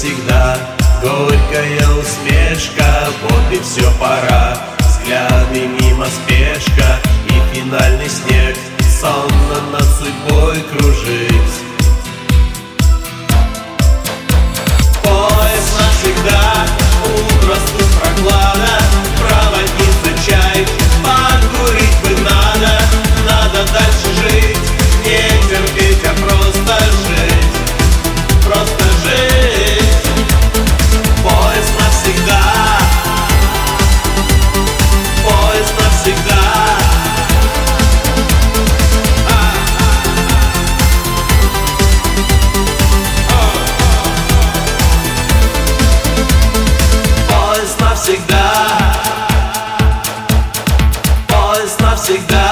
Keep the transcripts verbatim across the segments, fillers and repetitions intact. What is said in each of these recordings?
навсегда, горькая усмешка, вот и все, пора. Взгляды мимо спешка и финальный снег, сонно над судьбой кружить. Поезд навсегда, утро стук проклада, проводница чай, покурить бы надо, надо дальше жить, не терпеть, а просто жить, просто жить. Поезд навсегда, поезд навсегда. Поезд навсегда, поезд навсегда.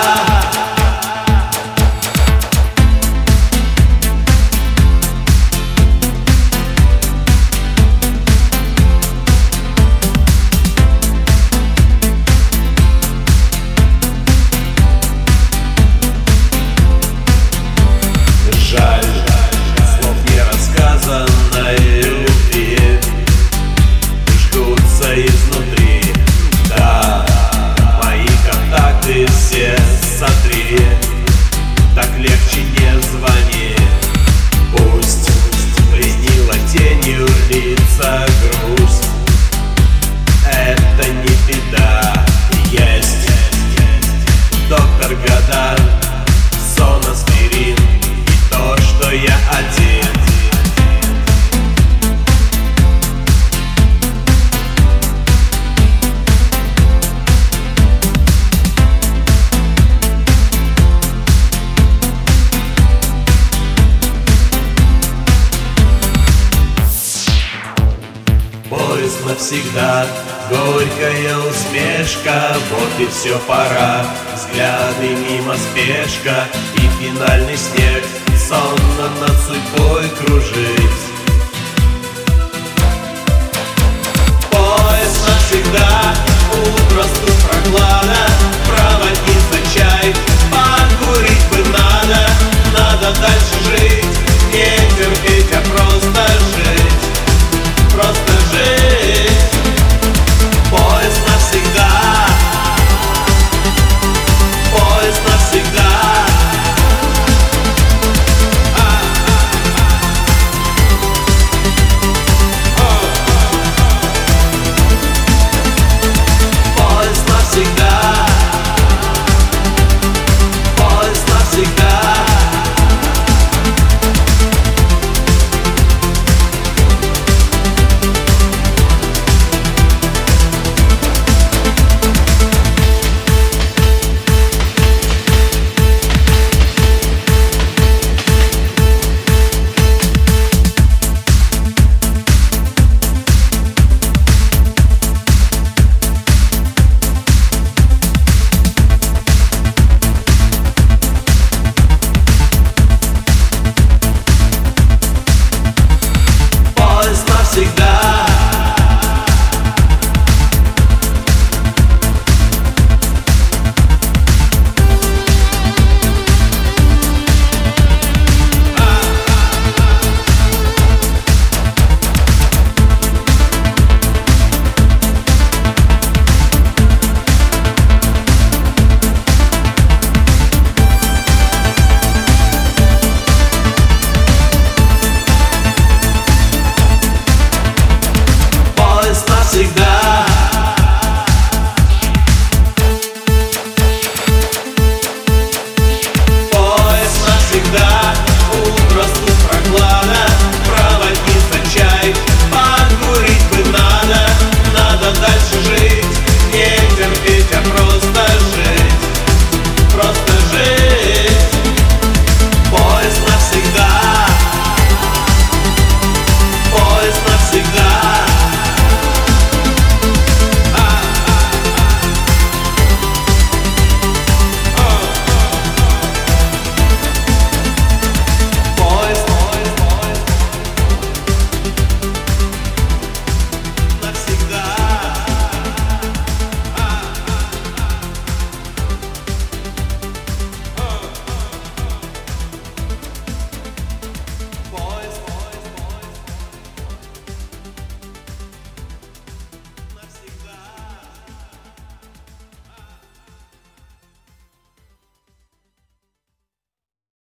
Жаль, слов не рассказанной любви жгутся изнутри. Да, мои контакты все сотри, так легче не звони. Пусть пленила тенью лица грусть, это не беда. Есть доктор Годар, сон аспирин, и то, что я один. Поезд навсегда, горькая усмешка, вот и все, пора. Взгляды мимо спешка и финальный снег, сонно над судьбой кружить. Поезд навсегда, утро стук проклада, проводница чай, покурить бы надо, надо дальше жить, не терпеть, а просто жить, просто жить. Поезд навсегда, поезд навсегда. Поезд навсегда, поезд навсегда. Всегда